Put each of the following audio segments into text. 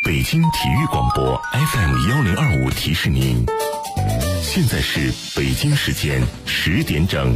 北京体育广播 FM1025提示您，现在是北京时间10点整。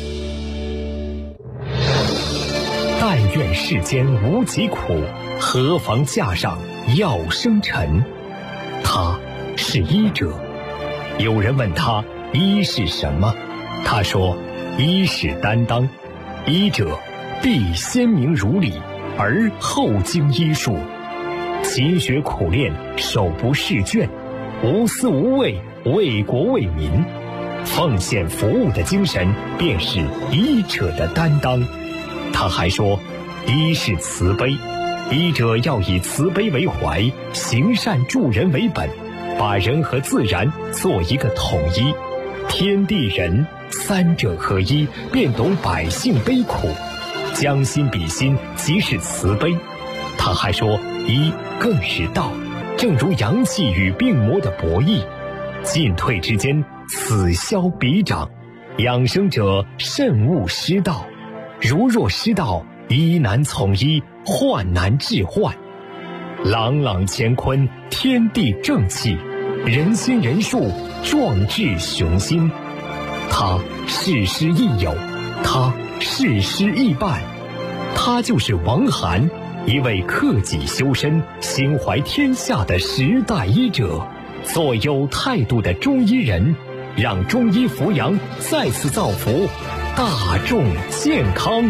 但愿世间无疾苦，何妨架上药生尘。他是医者。有人问他医是什么，他说医是担当，医者必先明如理，而后经医术，勤学苦练，手不释卷，无私无畏，为国为民，奉献服务的精神便是医者的担当。他还说医是慈悲，医者要以慈悲为怀，行善助人为本，把人和自然做一个统一，天地人三者合一，便懂百姓悲苦，将心比心，即是慈悲。他还说医更是道，正如阳气与病魔的博弈，进退之间，此消彼长，养生者慎勿失道，如若失道，医难从医，患难治患。朗朗乾坤，天地正气，人心人术，壮志雄心。他事师亦友，他事师亦伴，他就是王涵，一位克己修身、心怀天下的时代医者，做有态度的中医人，让中医扶阳再次造福大众健康。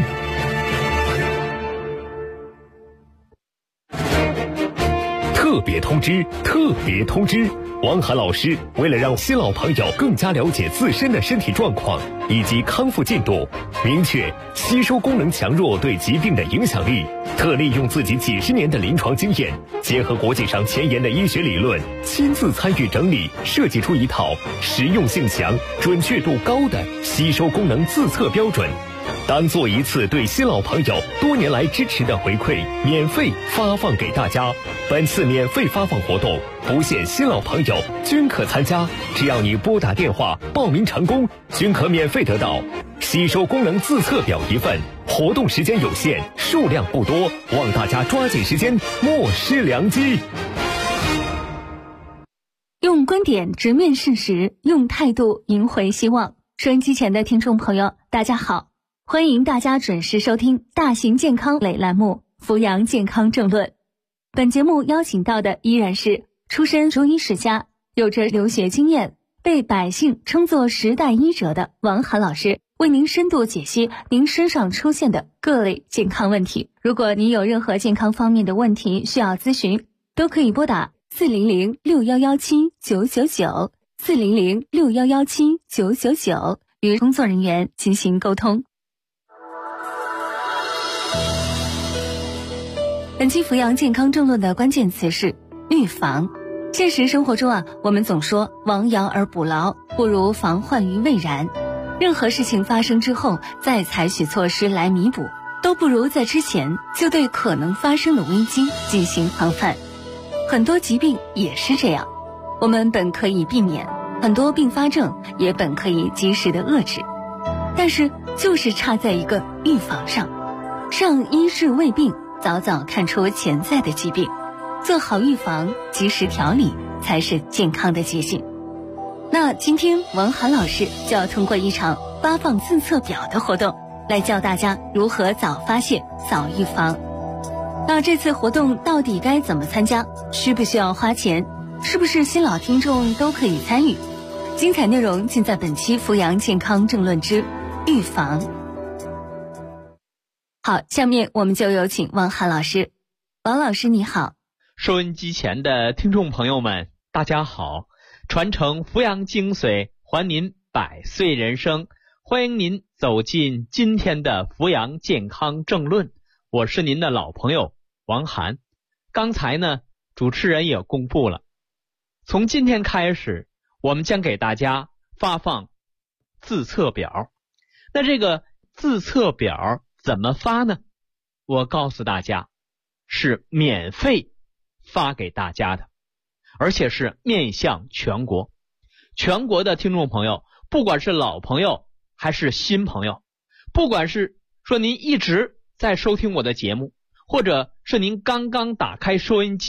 特别通知，特别通知！王涵老师为了让新老朋友更加了解自身的身体状况以及康复进度，明确吸收功能强弱对疾病的影响力，特利用自己几十年的临床经验，结合国际上前沿的医学理论，亲自参与整理，设计出一套实用性强、准确度高的吸收功能自测标准，当做一次对新老朋友多年来支持的回馈，免费发放给大家。本次免费发放活动不限新老朋友均可参加，只要你拨打电话报名成功，均可免费得到吸收功能自测表一份。活动时间有限，数量不多，望大家抓紧时间，莫失良机。 用观点直面事实，用态度赢回希望。收音机前的听众朋友，大家好，欢迎大家准时收听大型健康类栏目《扶阳健康政论》。本节目邀请到的依然是出身中医世家，有着留学经验，被百姓称作时代医者的王涵老师，为您深度解析您身上出现的各类健康问题。如果您有任何健康方面的问题需要咨询，都可以拨打400611799 400611799与工作人员进行沟通。本期扶阳健康政论的关键词是预防。现实生活中我们总说亡羊而补牢，不如防患于未然。任何事情发生之后再采取措施来弥补，都不如在之前就对可能发生的危机进行防范。很多疾病也是这样，我们本可以避免，很多并发症也本可以及时的遏制，但是就是差在一个预防上，上医治未病，早早看出潜在的疾病，做好预防，及时调理，才是健康的捷径。那今天王涵老师就要通过一场发放自测表的活动，来教大家如何早发现、早预防。那这次活动到底该怎么参加？需不需要花钱？是不是新老听众都可以参与？精彩内容尽在本期扶阳健康政论之预防。好，下面我们就有请王涵老师。王老师你好。 收音机前的听众朋友们大家好，传承扶阳精髓，还您百岁人生，欢迎您走进今天的扶阳健康政论，我是您的老朋友王涵。刚才呢，主持人也公布了，从今天开始我们将给大家发放自测表。那这个自测表怎么发呢？我告诉大家，是免费发给大家的，而且是面向全国。全国的听众朋友，不管是老朋友还是新朋友，不管是说您一直在收听我的节目，或者是您刚刚打开收音机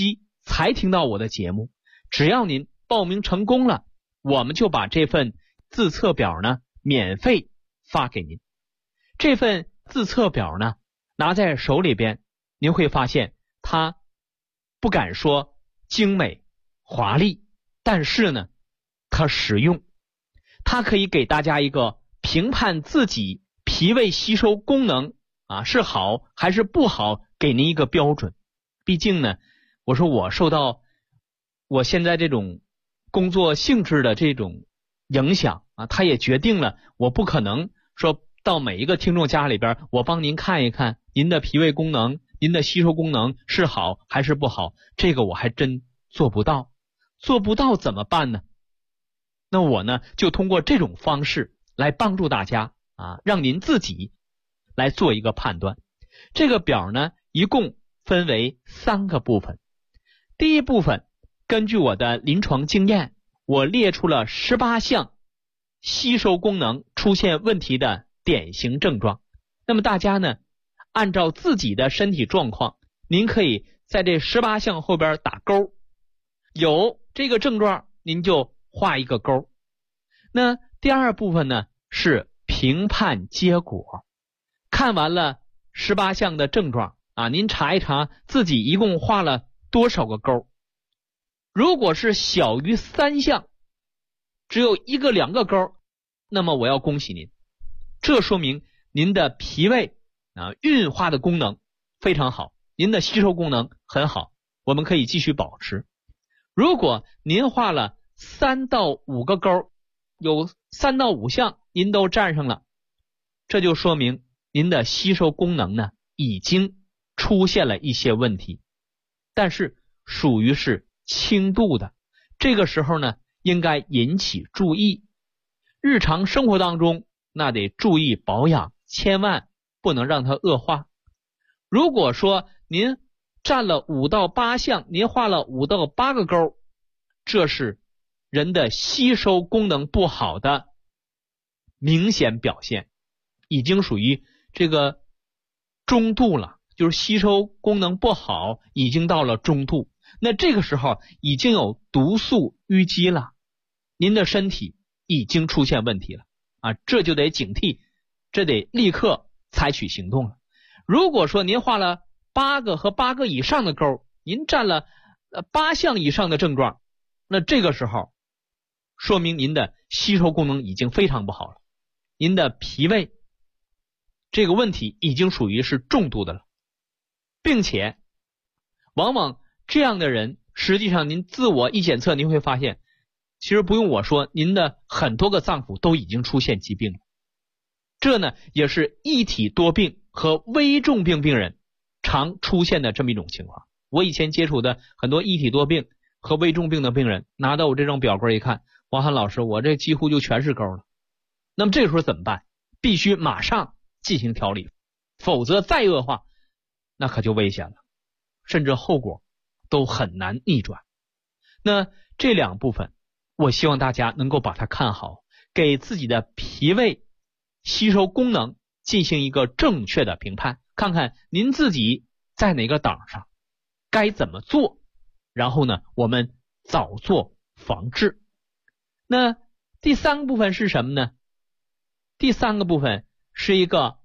才听到我的节目，只要您报名成功了，我们就把这份自测表呢免费发给您。这份自测表呢拿在手里边，您会发现它不敢说精美华丽，但是呢它实用，它可以给大家一个评判自己脾胃吸收功能是好还是不好，给您一个标准。毕竟呢，我说我受到我现在这种工作性质的这种影响它也决定了我不可能说到每一个听众家里边，我帮您看一看您的脾胃功能、您的吸收功能是好还是不好，这个我还真做不到。做不到怎么办呢？那我呢就通过这种方式来帮助大家让您自己来做一个判断。这个表呢一共分为3个部分。第一部分，根据我的临床经验，我列出了18项吸收功能出现问题的典型症状。那么大家呢按照自己的身体状况，您可以在这18项后边打勾，有这个症状您就画一个勾。那第二部分呢是评判结果，看完了18项的症状您查一查自己一共画了多少个勾。如果是小于3项，只有1个2个勾，那么我要恭喜您，这说明您的脾胃运化的功能非常好，您的吸收功能很好，我们可以继续保持。如果您画了3到5个勾，有3到5项您都占上了，这就说明您的吸收功能呢已经出现了一些问题，但是属于是轻度的，这个时候呢应该引起注意。日常生活当中那得注意保养，千万不能让它恶化。如果说您占了5到8项，您画了5到8个勾，这是人的吸收功能不好的明显表现，已经属于这个中度了，就是吸收功能不好已经到了中度。那这个时候已经有毒素淤积了，您的身体已经出现问题了这就得警惕，这得立刻采取行动了。如果说您画了8个和8个以上的勾，您占了8项以上的症状，那这个时候说明您的吸收功能已经非常不好了，您的脾胃这个问题已经属于是重度的了，并且往往这样的人，实际上您自我一检测，您会发现其实不用我说，您的很多个脏腑都已经出现疾病了。这呢也是一体多病和危重病病人常出现的这么一种情况。我以前接触的很多一体多病和危重病的病人，拿到我这张表格一看，王涵老师，我这几乎就全是勾了。那么这个时候怎么办？必须马上进行调理，否则再恶化那可就危险了，甚至后果都很难逆转。那这2部分我希望大家能够把它看好，给自己的脾胃吸收功能进行一个正确的评判，看看您自己在哪个档上，该怎么做，然后呢我们早做防治。那第3个部分是什么呢？第3个部分是一个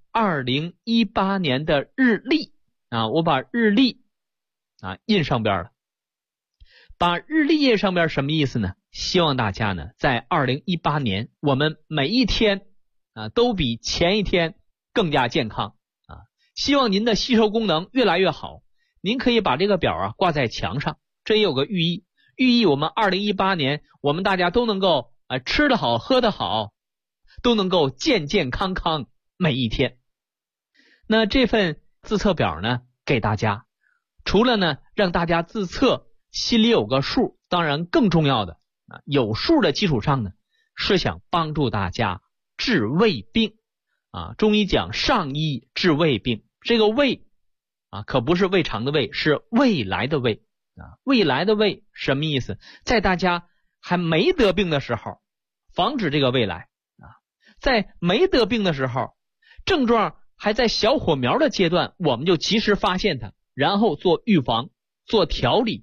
2018年的日历我把日历印上边了。把日历印上边什么意思呢？希望大家呢在2018年我们每一天都比前一天更加健康希望您的吸收功能越来越好。您可以把这个表挂在墙上，这也有个寓意，我们2018年我们大家都能够吃得好喝得好，都能够健健康康每一天。那这份自测表呢给大家，除了呢让大家自测心里有个数，当然更重要的有数的基础上呢，是想帮助大家治胃病中医讲上医治胃病，这个胃可不是胃肠的胃，是未来的胃未来的胃什么意思？在大家还没得病的时候防止这个未来在没得病的时候，症状还在小火苗的阶段，我们就及时发现它，然后做预防做调理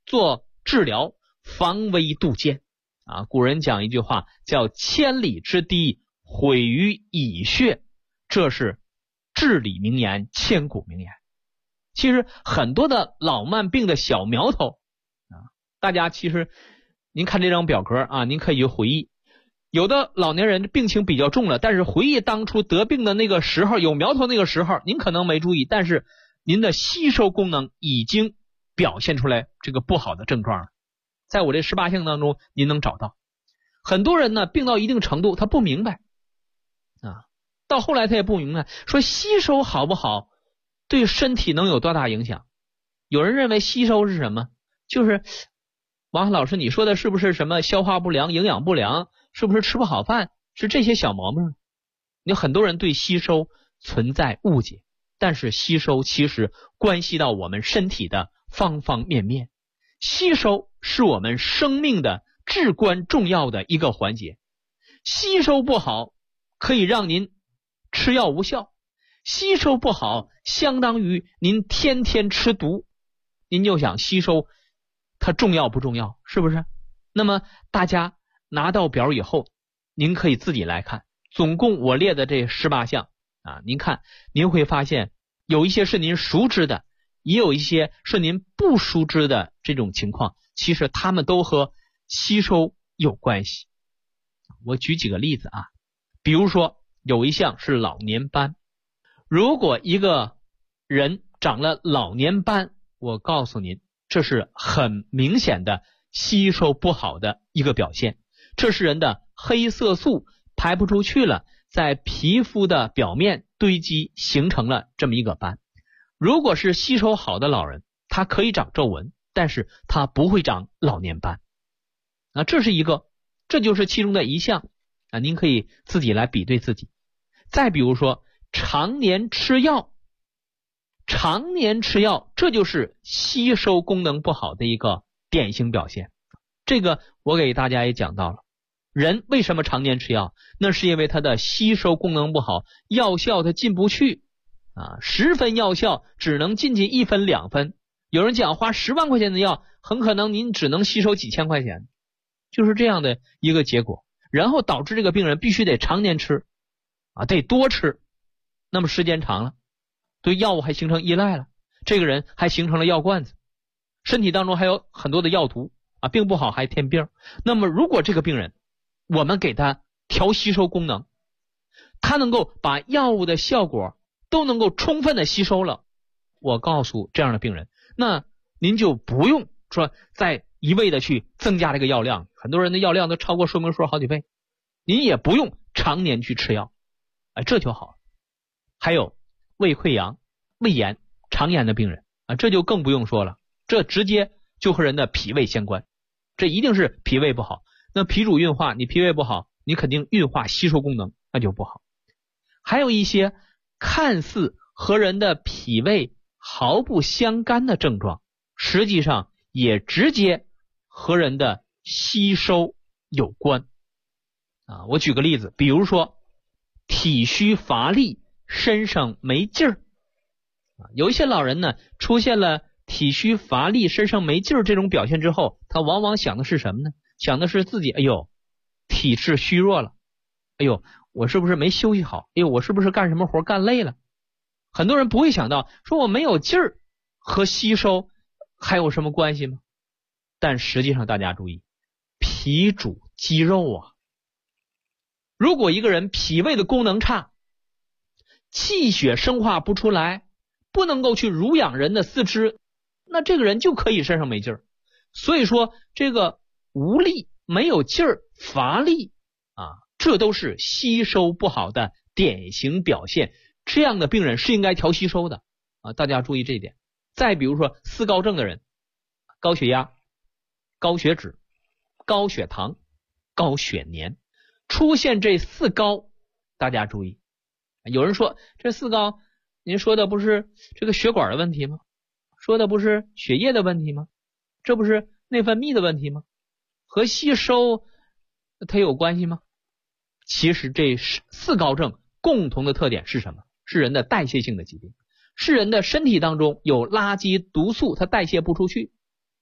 做治疗，防微杜渐啊。古人讲一句话叫千里之堤毁于蚁穴，这是至理名言，千古名言。其实很多的老慢病的小苗头啊，大家其实您看这张表格啊，您可以去回忆，有的老年人病情比较重了，但是回忆当初得病的那个时候，有苗头那个时候，您可能没注意，但是您的吸收功能已经表现出来这个不好的症状了。在我这18项当中您能找到。很多人呢病到一定程度他不明白啊，到后来他也不明白，说吸收好不好对身体能有多大影响。有人认为吸收是什么，就是王老师你说的是不是什么消化不良、营养不良，是不是吃不好饭，是这些小毛病。有很多人对吸收存在误解，但是吸收其实关系到我们身体的方方面面，吸收是我们生命的至关重要的一个环节。吸收不好可以让您吃药无效，吸收不好相当于您天天吃毒。您就想吸收它重要不重要，是不是？那么大家拿到表以后，您可以自己来看，总共我列的这18项啊，您看您会发现有一些是您熟知的，也有一些是您不熟知的这种情况，其实它们都和吸收有关系。我举几个例子啊，比如说有一项是老年斑，如果一个人长了老年斑，我告诉您，这是很明显的吸收不好的一个表现，这是人的黑色素排不出去了，在皮肤的表面堆积，形成了这么一个斑。如果是吸收好的老人，他可以长皱纹，但是他不会长老年斑啊，这是一个，这就是其中的一项啊，您可以自己来比对自己。再比如说常年吃药，常年吃药，这就是吸收功能不好的一个典型表现。这个我给大家也讲到了，人为什么常年吃药，那是因为他的吸收功能不好，药效它进不去啊，10分药效只能进去1分2分。有人讲花10万块钱的药，很可能您只能吸收几千块钱，就是这样的一个结果。然后导致这个病人必须得常年吃啊，得多吃，那么时间长了，对药物还形成依赖了，这个人还形成了药罐子，身体当中还有很多的药毒啊，病不好还添病。那么如果这个病人我们给他调吸收功能，他能够把药物的效果都能够充分的吸收了，我告诉这样的病人，那您就不用说再一味的去增加这个药量，很多人的药量都超过说明书好几倍，您也不用常年去吃药，这就好了。还有胃溃疡、胃炎、肠炎的病人啊，这就更不用说了，这直接就和人的脾胃相关，这一定是脾胃不好。那脾主运化，你脾胃不好，你肯定运化吸收功能那就不好。还有一些看似和人的脾胃毫不相干的症状，实际上也直接和人的吸收有关啊。我举个例子，比如说体虚乏力、身上没劲儿啊，有一些老人呢出现了体虚乏力、身上没劲儿这种表现之后，他往往想的是什么呢？想的是自己体质虚弱了，我是不是没休息好，我是不是干什么活干累了。很多人不会想到说我没有劲儿和吸收还有什么关系吗？但实际上大家注意，脾主肌肉啊，如果一个人脾胃的功能差，气血生化不出来，不能够去濡养人的四肢，那这个人就可以身上没劲儿。所以说这个无力、没有劲儿、乏力啊，这都是吸收不好的典型表现。这样的病人是应该调吸收的啊，大家注意这一点。再比如说4高症的人，高血压、高血脂、高血糖、高血粘，出现这4高，大家注意。有人说这4高，您说的不是这个血管的问题吗？说的不是血液的问题吗？这不是内分泌的问题吗？和吸收它有关系吗？其实这4高症共同的特点是什么？是人的代谢性的疾病，是人的身体当中有垃圾毒素它代谢不出去。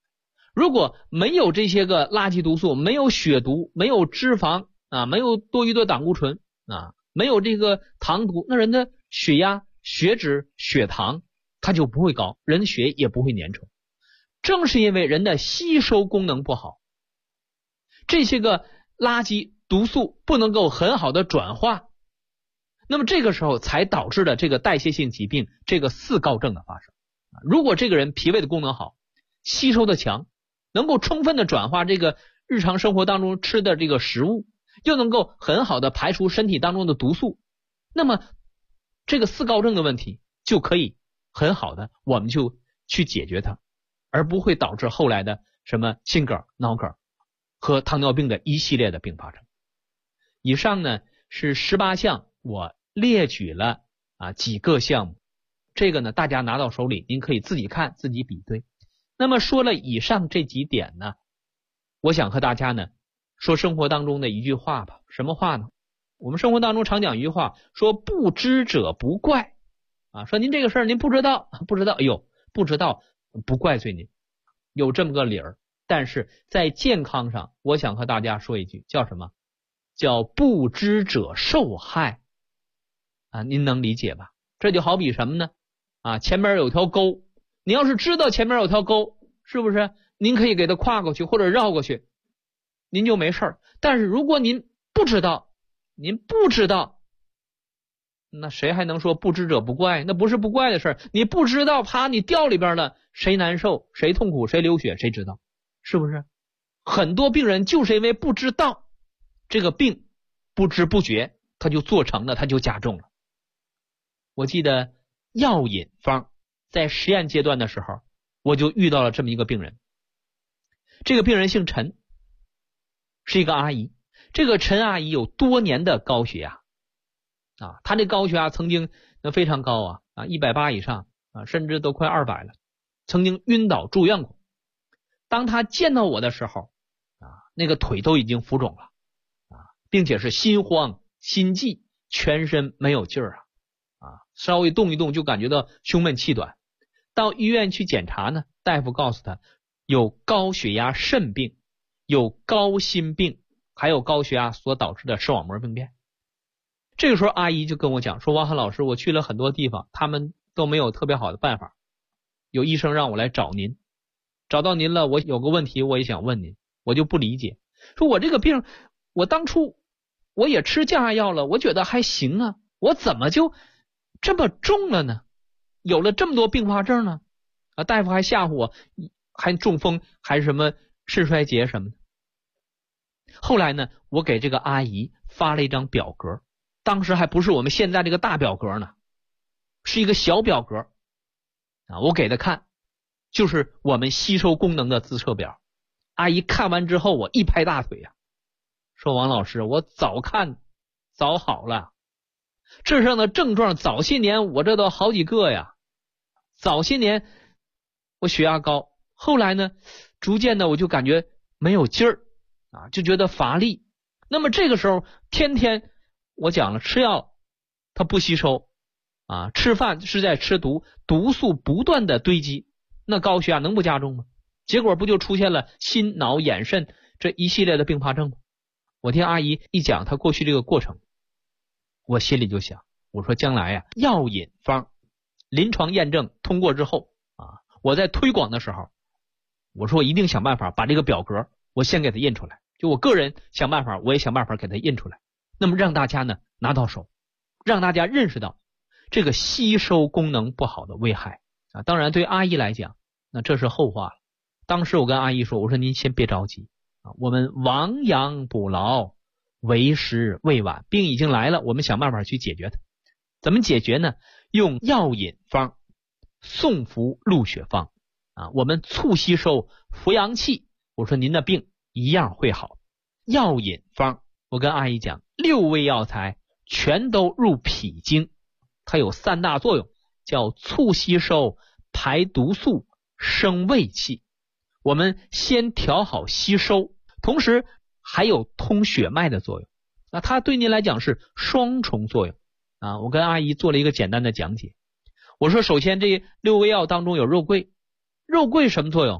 如果没有这些个垃圾毒素，没有血毒，没有脂肪啊，没有多余的胆固醇啊，没有这个糖毒，那人的血压、血脂、血糖它就不会高，人的血也不会粘稠。正是因为人的吸收功能不好，这些个垃圾毒素不能够很好的转化，那么这个时候才导致了这个代谢性疾病，这个四高症的发生。如果这个人脾胃的功能好，吸收的强，能够充分的转化这个日常生活当中吃的这个食物，又能够很好的排除身体当中的毒素，那么这个四高症的问题就可以很好的我们就去解决它，而不会导致后来的什么心梗、脑梗和糖尿病的一系列的并发症。以上呢是18项，我列举了几个项目，这个呢大家拿到手里您可以自己看自己比对。那么说了以上这几点呢，我想和大家呢说生活当中的一句话吧。什么话呢？我们生活当中常讲一句话，说不知者不怪说您这个事儿您不知道，哎呦，不知道不怪罪您，有这么个理儿。但是在健康上，我想和大家说一句，叫什么？叫不知者受害您能理解吧？这就好比什么呢？前面有条沟，你要是知道前面有条沟，是不是您可以给它跨过去或者绕过去，您就没事儿。但是如果您不知道，那谁还能说不知者不怪？那不是不怪的事儿。你不知道，啪，你掉里边了，谁难受，谁痛苦，谁流血，谁知道？是不是？很多病人就是因为不知道，这个病不知不觉他就做成了，他就加重了。我记得药引方在实验阶段的时候，我就遇到了这么一个病人。这个病人姓陈，是一个阿姨。这个陈阿姨有多年的高血压她这高血压曾经非常高180以上甚至都快200了，曾经晕倒住院过。当她见到我的时候那个腿都已经浮肿了并且是心慌心悸，全身没有劲儿稍微动一动就感觉到胸闷气短。到医院去检查呢，大夫告诉他有高血压肾病，有高心病，还有高血压所导致的视网膜病变。这个时候阿姨就跟我讲说，王涵老师，我去了很多地方，他们都没有特别好的办法，有医生让我来找您，找到您了，我有个问题我也想问您。我就不理解，说我这个病我当初我也吃降压药了，我觉得还行我怎么就这么重了呢？有了这么多并发症呢？大夫还吓唬我，还中风，还是什么肾衰竭什么的。后来呢，我给这个阿姨发了一张表格，当时还不是我们现在这个大表格呢，是一个小表格我给她看，就是我们吸收功能的自测表。阿姨看完之后，我一拍大腿说王老师，我早看早好了，这上的症状早些年我这都好几个呀。早些年我血压高，后来呢逐渐的我就感觉没有劲儿就觉得乏力。那么这个时候天天我讲了，吃药它不吸收吃饭是在吃毒，毒素不断的堆积，那高血压能不加重吗？结果不就出现了心脑眼肾这一系列的并发症吗？我听阿姨一讲她过去这个过程，我心里就想，我说将来药引方临床验证通过之后我在推广的时候，我说我一定想办法把这个表格我先给它印出来，就我个人想办法，我也想办法给它印出来，那么让大家呢拿到手，让大家认识到这个吸收功能不好的危害当然对阿姨来讲那这是后话了。当时我跟阿姨说，我说您先别着急我们亡羊补牢，为时未晚，病已经来了，我们想办法去解决它。怎么解决呢？用药引方送服入血方我们促吸收扶阳气，我说您的病一样会好。药引方我跟阿姨讲，6味药材全都入脾经，它有3大作用，叫促吸收、排毒素、生胃气。我们先调好吸收，同时还有通血脉的作用它对您来讲是双重作用我跟阿姨做了一个简单的讲解。我说首先这6味药当中有肉桂，肉桂什么作用？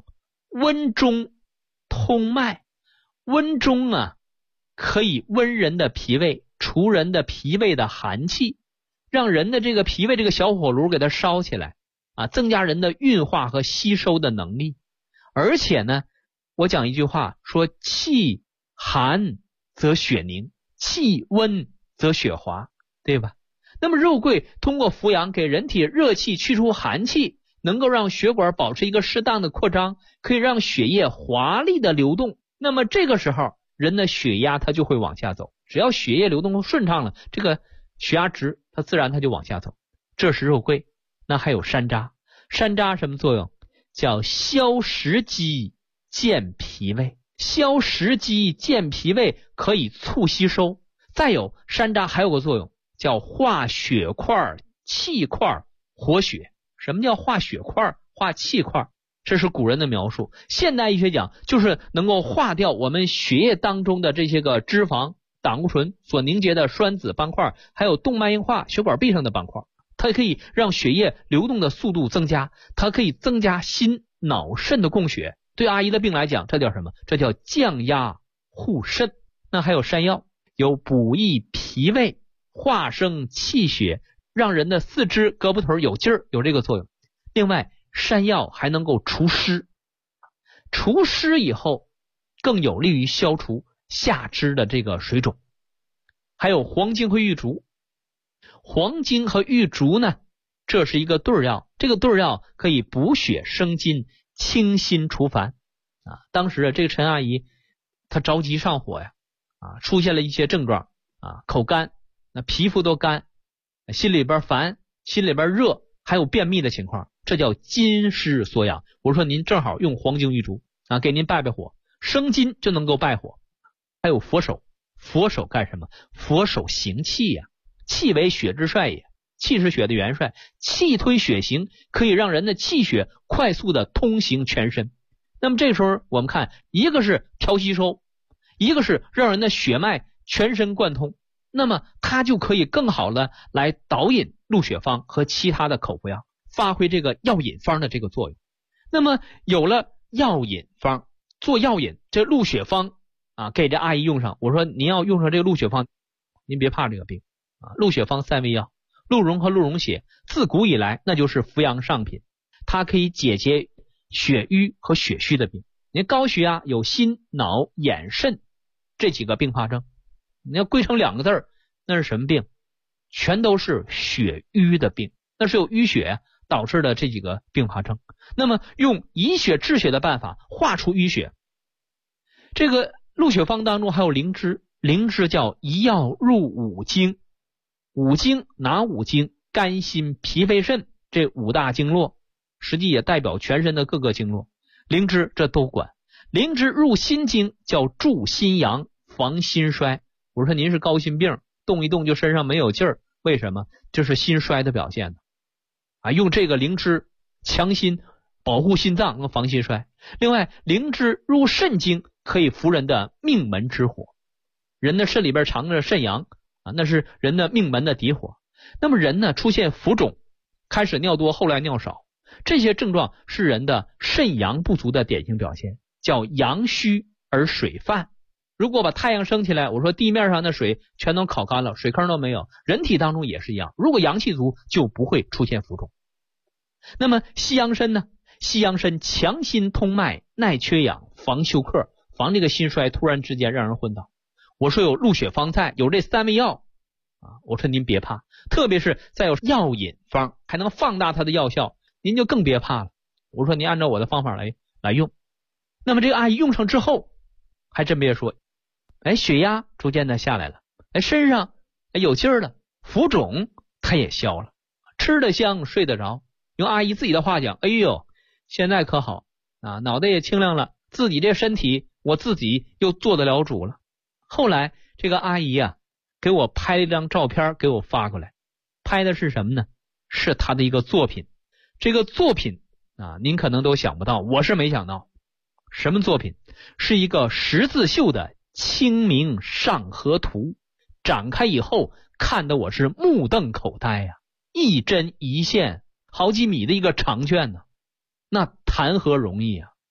温中通脉。温中啊，可以温人的脾胃，除人的脾胃的寒气，让人的这个脾胃这个小火炉给它烧起来啊，增加人的运化和吸收的能力。而且呢，我讲一句话说，气寒则血凝，气温则血滑，对吧？那么肉桂通过扶阳给人体热气，去除寒气，能够让血管保持一个适当的扩张，可以让血液华丽的流动。那么这个时候人的血压它就会往下走，只要血液流动顺畅了，这个血压值它自然它就往下走。这是肉桂。那还有山楂，山楂什么作用？叫消食积健脾胃，消食积健脾胃，可以促吸收。再有山楂还有个作用叫化血块气块活血。什么叫化血块化气块？这是古人的描述。现代医学讲就是能够化掉我们血液当中的这些个脂肪胆固醇所凝结的栓子斑块，还有动脉硬化血管壁上的斑块。它可以让血液流动的速度增加，它可以增加心脑肾的供血。对阿姨的病来讲，这叫什么？这叫降压护肾。那还有山药，有补益脾胃，化生气血，让人的四肢胳膊腿有劲儿，有这个作用。另外山药还能够除湿，除湿以后更有利于消除下肢的这个水肿。还有黄精和玉竹，黄精和玉竹呢，这是一个对药，这个对药可以补血生津，清心除烦啊。当时这个陈阿姨她着急上火呀，出现了一些症状啊，口干，那皮肤都干，心里边烦，心里边热，还有便秘的情况，这叫津湿所养。我说您正好用黄精玉竹啊，给您败火，生津就能够败火。还有佛手，佛手干什么？佛手行气呀，气为血之帅也，气是血的元帅，气推血行，可以让人的气血快速的通行全身。那么这时候我们看，一个是调吸收，一个是让人的血脉全身贯通，那么它就可以更好的来导引鹿血方和其他的口服药，发挥这个药引方的这个作用。那么有了药引方，做药引，这鹿血方给这阿姨用上。我说您要用上这个鹿血方，您别怕这个病鹿血方3味药，鹿茸和鹿茸血自古以来那就是扶阳上品，它可以解决血瘀和血虚的病。您高血压有心脑眼肾这几个并发症，你要归成2个字，那是什么病？全都是血瘀的病，那是有淤血导致的这几个并发症。那么用以血治血的办法化出淤血。这个鹿血方当中还有灵芝，灵芝叫一药入5经，5经哪5经？肝心脾肺肾这5大经络，实际也代表全身的各个经络，灵芝这都管。灵芝入心经叫助心阳，防心衰。我说您是高心病，动一动就身上没有劲儿，为什么？这是心衰的表现用这个灵芝强心，保护心脏和防心衰。另外灵芝入肾经，可以扶人的命门之火。人的肾里边藏着肾阳那是人的命门的底火。那么人呢出现浮肿，开始尿多后来尿少，这些症状是人的肾阳不足的典型表现，叫阳虚而水泛。如果把太阳升起来，我说地面上的水全都烤干了，水坑都没有，人体当中也是一样，如果阳气足就不会出现浮肿。那么西洋参呢？西洋参强心通脉，耐缺氧，防休克，防这个心衰突然之间让人昏倒。我说有鹿血方在，有这3味药我说您别怕，特别是再有药引方还能放大它的药效，您就更别怕了。我说您按照我的方法来用。那么这个阿姨用上之后，还真别说，血压逐渐的下来了，身上有劲儿了，浮肿它也消了，吃得香睡得着。用阿姨自己的话讲，哎呦现在可好脑袋也清亮了，自己这身体我自己又做得了主了。后来这个阿姨给我拍了一张照片给我发过来，拍的是什么呢？是她的一个作品。这个作品您可能都想不到，我是没想到。什么作品？是一个十字绣的清明上河图，展开以后看得我是目瞪口呆一针一线好几米的一个长卷那谈何容易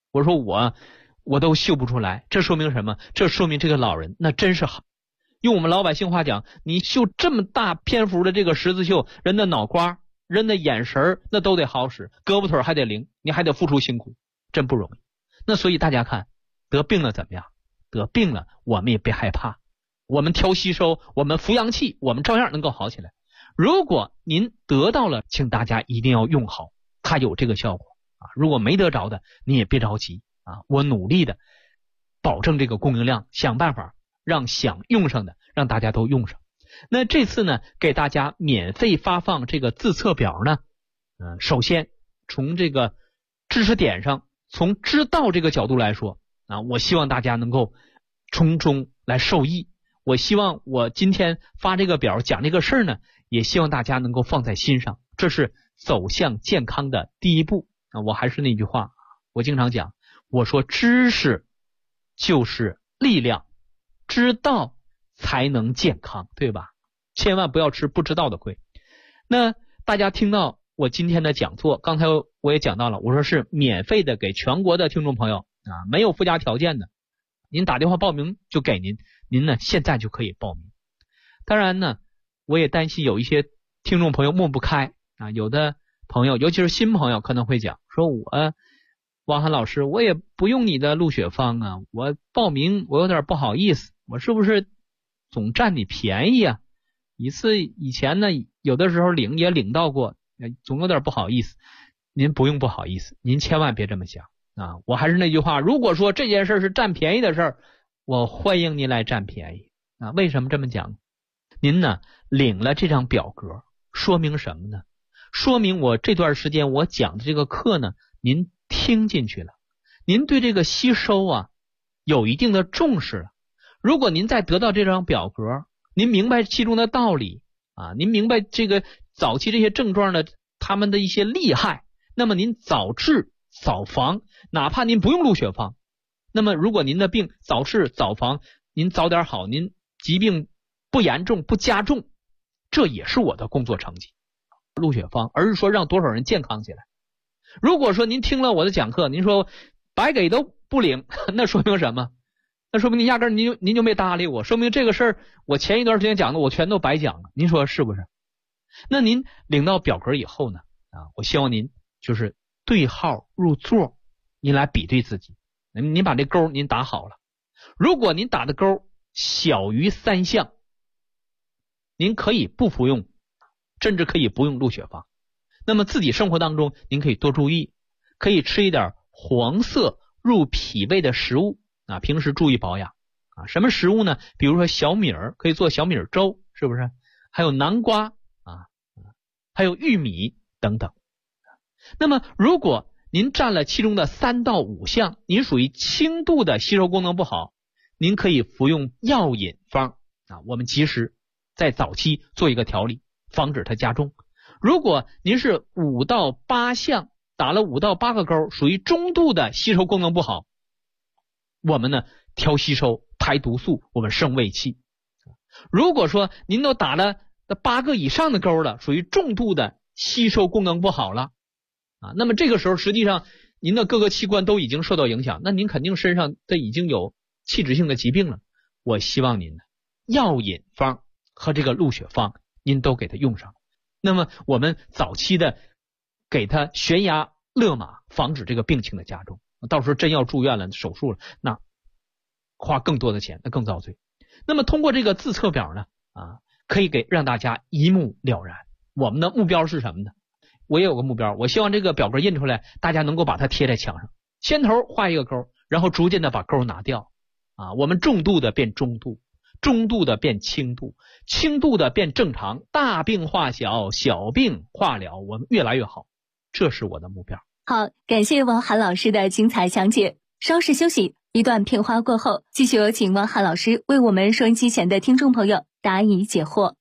我说我都嗅不出来，这说明什么？这说明这个老人那真是好。用我们老百姓话讲，你绣这么大篇幅的这个十字绣，人的脑瓜、人的眼神那都得好使，胳膊腿还得灵，你还得付出辛苦，真不容易。那所以大家看，得病了怎么样？得病了我们也别害怕，我们调吸收，我们扶阳气，我们照样能够好起来。如果您得到了，请大家一定要用好，它有这个效果啊。如果没得着的，你也别着急啊，我努力的保证这个供应量，想办法让想用上的让大家都用上。那这次呢，给大家免费发放这个自测表呢，首先从这个知识点上，从知道这个角度来说啊，我希望大家能够从中来受益。我希望我今天发这个表讲这个事儿呢，也希望大家能够放在心上，这是走向健康的第一步啊。我还是那句话，我经常讲，我说知识就是力量，知道才能健康，对吧？千万不要吃不知道的亏。那大家听到我今天的讲座，刚才我也讲到了，我说是免费的给全国的听众朋友啊，没有附加条件的，您打电话报名就给您呢现在就可以报名。当然呢，我也担心有一些听众朋友抹不开啊，有的朋友尤其是新朋友可能会讲说，王涵老师，我也不用你的录血方啊，我报名我有点不好意思，我是不是总占你便宜啊？以前呢，有的时候也领到过，总有点不好意思。您不用不好意思，您千万别这么想啊！我还是那句话，如果说这件事是占便宜的事儿，我欢迎您来占便宜啊！为什么这么讲？您呢领了这张表格，说明什么呢？说明我这段时间我讲的这个课呢，您听进去了，您对这个吸收啊有一定的重视了。如果您再得到这张表格，您明白其中的道理啊，您明白这个早期这些症状的他们的一些厉害，那么您早治早防，哪怕您不用录血方，那么如果您的病早治早防，您早点好，您疾病不严重不加重，这也是我的工作成绩。录血方而是说让多少人健康起来。如果说您听了我的讲课，您说白给都不领，那说明什么？那说明您压根您就没搭理我，说明这个事儿我前一段时间讲的我全都白讲了，您说是不是？那您领到表格以后呢我希望您就是对号入座，您来比对自己，您把这勾您打好了。如果您打的勾小于3项，您可以不服用，甚至可以不用录血方。那么自己生活当中您可以多注意，可以吃一点黄色入脾胃的食物啊，平时注意保养啊。什么食物呢？比如说小米儿，可以做小米粥，是不是？还有南瓜啊，还有玉米等等。那么如果您占了其中的3到5项，您属于轻度的吸收功能不好，您可以服用药引方啊，我们及时在早期做一个调理，防止它加重。如果您是5到8项，打了5到8个勾，属于中度的吸收功能不好，我们呢调吸收排毒素，我们升胃气。如果说您都打了8个以上的勾了，属于重度的吸收功能不好了啊，那么这个时候实际上您的各个器官都已经受到影响，那您肯定身上都已经有器质性的疾病了。我希望您呢药引方和这个录血方您都给它用上，那么我们早期的给它悬崖勒马，防止这个病情的加重。到时候真要住院了手术了，那花更多的钱，那更遭罪。那么通过这个自测表呢可以让大家一目了然。我们的目标是什么呢？我也有个目标，我希望这个表格印出来，大家能够把它贴在墙上，先头画一个勾，然后逐渐的把勾拿掉啊。我们重度的变中度，中度的变轻度，轻度的变正常，大病化小，小病化了，我们越来越好，这是我的目标。 好，感谢王涵老师的精彩讲解。稍事休息，一段片花过后，继续有请王涵老师为我们收音机前的听众朋友答疑解惑。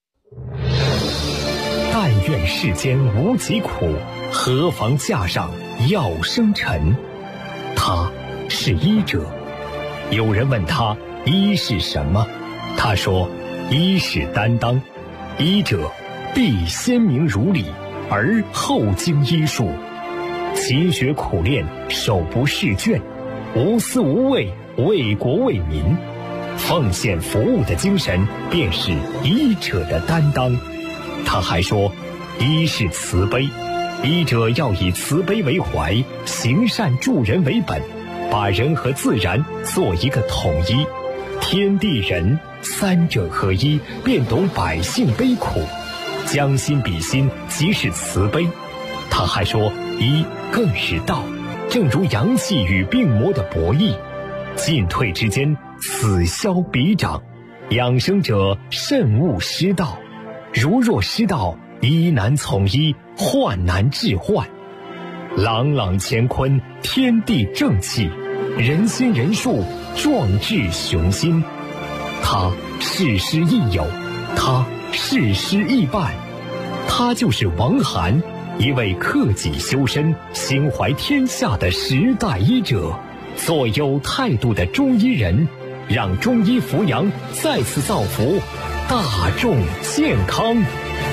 但愿世间无疾苦，何妨架上药生尘。他是医者。有人问他医是什么，他说医是担当，医者必先明如理，而后经医术。 勤学苦练，手不释卷，无私无畏，为国为民，奉献服务的精神便是医者的担当。他还说，医是慈悲，医者要以慈悲为怀，行善助人为本，把人和自然做一个统一，天地人三者合一，便懂百姓悲苦，将心比心，即是慈悲。他还说，医更是道，正如阳气与病魔的博弈，进退之间，此消彼长，养生者慎勿失道，如若失道，医难从医，患难治患。朗朗乾坤，天地正气，人心人术，壮志雄心。他事师亦友，他事师亦伴，他就是王涵，一位克己修身、心怀天下的时代医者，做有态度的中医人，让中医扶阳再次造福大众健康。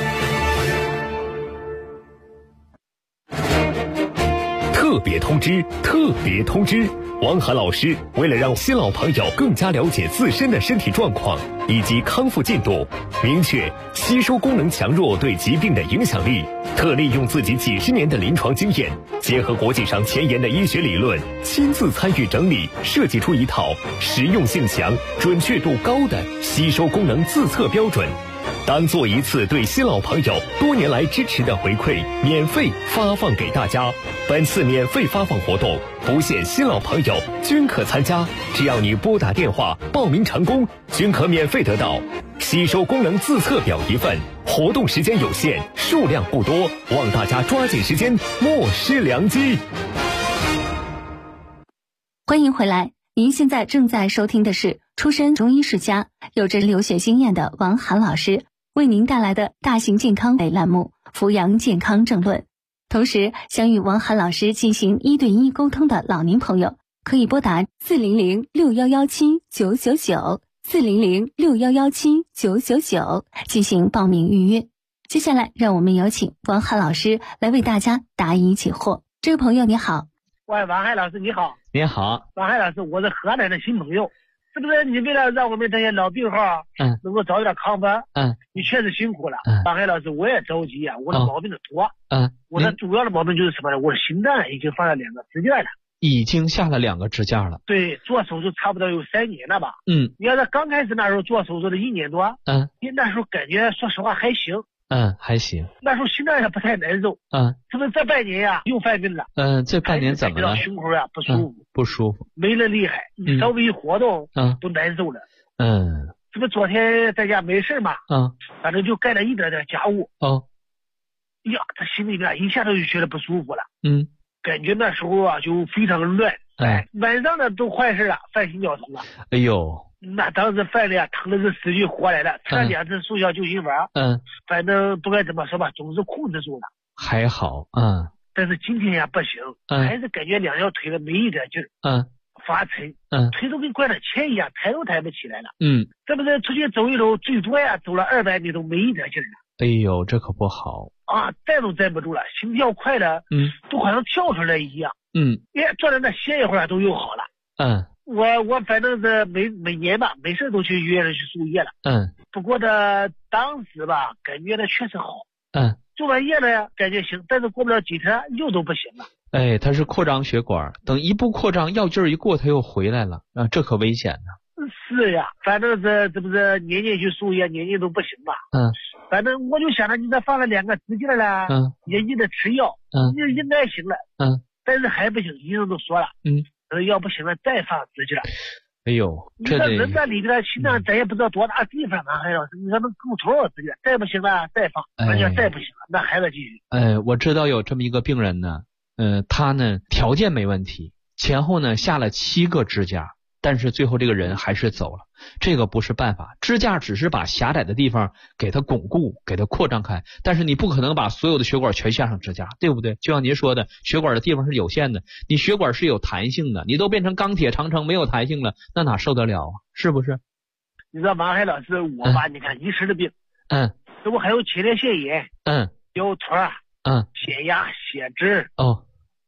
特别通知，特别通知！王涵老师为了让新老朋友更加了解自身的身体状况以及康复进度，明确吸收功能强弱对疾病的影响力，特利用自己几十年的临床经验，结合国际上前沿的医学理论，亲自参与整理，设计出一套实用性强、准确度高的吸收功能自测标准。当做一次对新老朋友多年来支持的回馈，免费发放给大家。本次免费发放活动不限新老朋友均可参加，只要你拨打电话报名成功，均可免费得到吸收功能自测表一份。活动时间有限，数量不多，望大家抓紧时间，莫失良机。 欢迎回来，您现在正在收听的是出身中医世家、有着留学经验的王涵老师为您带来的大型健康类栏目《扶阳健康政论》。同时，想与王涵老师进行1对1沟通的老年朋友，可以拨打400-6117-999，400-6117-999进行报名预约。接下来，让我们有请王涵老师来为大家答疑解惑。这位朋友你好。 喂，王涵老师你好。 你好。 王涵老师，我是河南的新朋友，是不是你为了让我们这些老病号能够早一点康复，你确实辛苦了。王涵老师，我也着急啊，我的毛病的多。我的主要的毛病就是什么呢？我的心脏已经放了2个支架了。已经下了2个支架了。对，做手术差不多有3年了吧。你要是刚开始那时候做手术的1年多，你那时候感觉说实话还行。还行。那时候心脏也不太难受。是不是这半年呀又犯病了？这半年怎么了？胸口呀不舒服。不舒服。没人厉害，你稍微一活动都难受了。这不昨天在家没事嘛？反正就干了一点点家务。呀，他心里边一下子就觉得不舒服了。感觉那时候啊就非常乱。晚上呢都坏事了，犯心绞痛了。哎呦。那当时犯的呀，疼的是死去活来的，吃了2次速效救心丸。反正不管怎么说吧，总是控制住了。还好。但是今天呀不行，还是感觉2条腿的没一点劲儿。发沉。腿都跟灌了铅一样，抬都抬不起来了。这不是出去走一走，最多呀走了200米都没一点劲儿了。哎呦，这可不好啊！站都站不住了，心跳快了，都好像跳出来一样。坐在那歇一会儿都又好了。我反正是每年吧，没事都去医院里去输液了。不过呢，当时吧，感觉呢确实好。做完液了感觉行，但是过不了几天又都不行了。哎，它是扩张血管，等一步扩张，药劲儿一过，它又回来了。这可危险呢。是呀，反正是这不是年年去输液，年年都不行吧。反正我就想着你这放了2个支架了，也记得吃药，你应该行了。但是还不行，医生都说了。要不行了再放支架。哎呦，这人在里边心脏咱也不知道多大地方啊，还有你说能够多少支架？再不行了再放，而且再不行了那还得继续。我知道有这么一个病人呢，他呢条件没问题，前后呢下了7个支架，但是最后这个人还是走了。这个不是办法，支架只是把狭窄的地方给它巩固，给它扩张开，但是你不可能把所有的血管全下上支架，对不对？就像您说的，血管的地方是有限的，你血管是有弹性的，你都变成钢铁长城没有弹性了，那哪受得了啊？是不是？你知道王海老师，我吧，你看一时的病，这不还有前列腺炎，腰团，血压、血脂，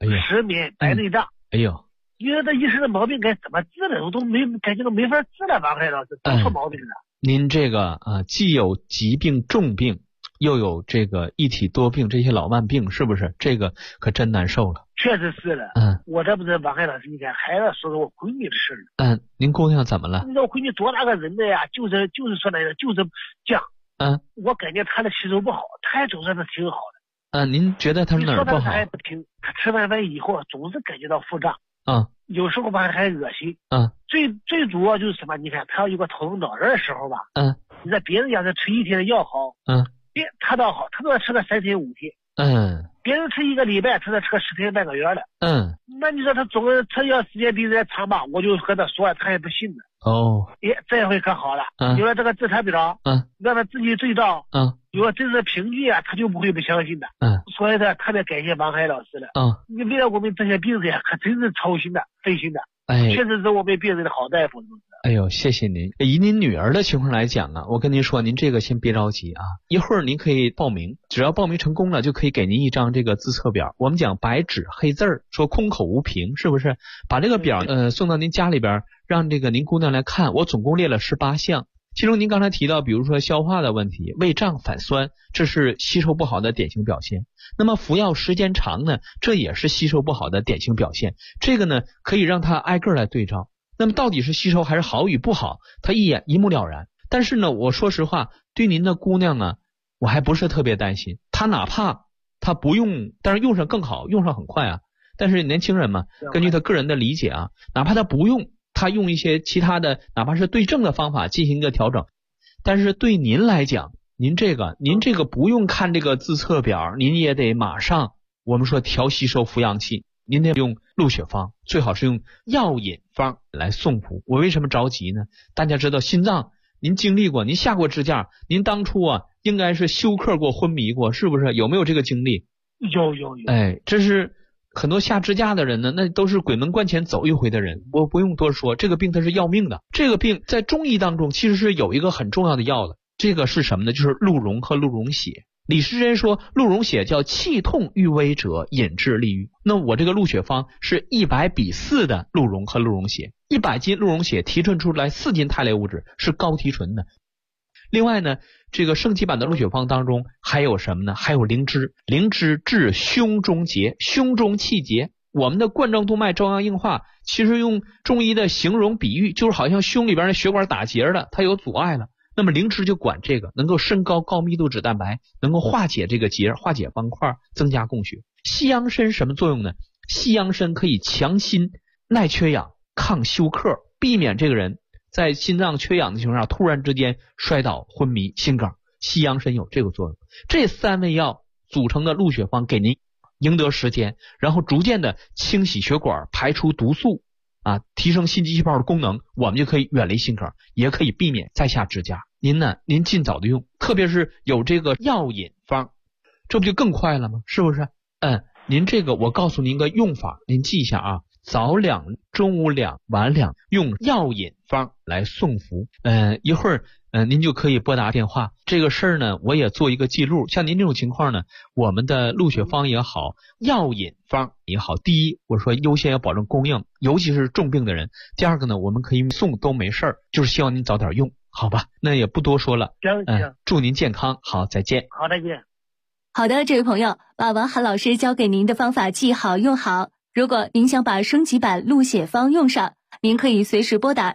失眠、白内障。 哎呦， 因为这一身的毛病该怎么治呢？我都感觉都没法治了，王海老师，都出毛病了。 您这个既有疾病重病，又有这个一体多病，这些老慢病，是不是？这个可真难受了。 确实是了。我这不是王海老师，你看还要说说我闺女的事了。您姑娘怎么了？ 你知道我闺女多大个人的呀？就是说那个就是犟。我感觉她的吸收不好，她也总算是挺好的。 您觉得她是哪儿不好？ 她还不听，她吃完饭以后总是感觉到腹胀。有时候吧还恶心。最主要就是什么？你看她要有个头疼脑热的时候吧。你在别人家是吃1天的药好。她倒好，她都要吃个3天5天。别人吃1个礼拜，她得吃个10天半个月了。那你说她总是吃药时间比人家长吧？我就和她说了，她也不信的。这回可好了。有了这个自查表。让她自己对照。有了真实凭据啊，她就不会不相信的。所以呢，特别感谢王海老师了。你为了我们这些病人可真是操心的、费心的。确实是我们病人的好大夫。 哎呦，谢谢您。以您女儿的情况来讲我跟您说，您这个先别着急一会儿您可以报名，只要报名成功了，就可以给您一张这个自测表。我们讲白纸黑字儿，说空口无凭，是不是？把这个表送到您家里边，让这个您姑娘来看。我总共列了18项，其中您刚才提到，比如说消化的问题，胃胀反酸，这是吸收不好的典型表现。那么服药时间长呢，这也是吸收不好的典型表现。这个呢，可以让他挨个来对照。那么到底是吸收还是好与不好，他一目了然。但是呢，我说实话，对您的姑娘我还不是特别担心。她哪怕她不用，但是用上更好，用上很快但是年轻人嘛，根据她个人的理解哪怕她不用，她用一些其他的，哪怕是对症的方法进行一个调整。但是对您来讲，您这个不用看这个自测表，您也得马上我们说调吸收服氧气。您得用鹿血方，最好是用药引方来送服。我为什么着急呢？大家知道心脏，您经历过，您下过支架，您当初应该是休克过、昏迷过，是不是？有没有这个经历？ 有。 这是很多下支架的人呢，那都是鬼门关前走一回的人。我不用多说，这个病它是要命的。这个病在中医当中其实是有一个很重要的药的，这个是什么呢？就是鹿茸和鹿茸血。李时珍说鹿茸血叫气痛郁微者引治利郁。那我这个鹿血方是100:4的鹿茸和鹿茸血，100斤鹿茸血提纯出来4斤肽类物质，是高提纯的。另外呢，这个升级版的鹿血方当中还有什么呢？还有灵芝。灵芝治胸中结，胸中气结。我们的冠状动脉粥样硬化，其实用中医的形容比喻，就是好像胸里边的血管打结了，它有阻碍了。那么灵芝就管这个，能够升高高密度脂蛋白，能够化解这个结，化解斑块，增加供血。西洋参什么作用呢？西洋参可以强心、耐缺氧、抗休克，避免这个人在心脏缺氧的情况下突然之间摔倒、昏迷、心梗。西洋参有这个作用。这3味药组成的鹿血方给您赢得时间，然后逐渐的清洗血管，排出毒素提升心肌细胞的功能，我们就可以远离心梗，也可以避免再下支架。您尽早的用，特别是有这个药引方，这不就更快了吗？是不是？您这个我告诉您个用法，您记一下早2、中午2、晚2，用药引方来送服。一会儿您就可以拨打电话。这个事儿呢，我也做一个记录。像您这种情况呢，我们的鹿血方也好，药引方也好，第一，我说优先要保证供应，尤其是重病的人。第二个呢，我们可以送都没事儿，就是希望您早点用，好吧？那也不多说了。 行。 祝您健康，好，再见。 好，再见。 好的，这位朋友，把王涵老师教给您的方法记好用好。如果您想把升级版鹿血方用上，您可以随时拨打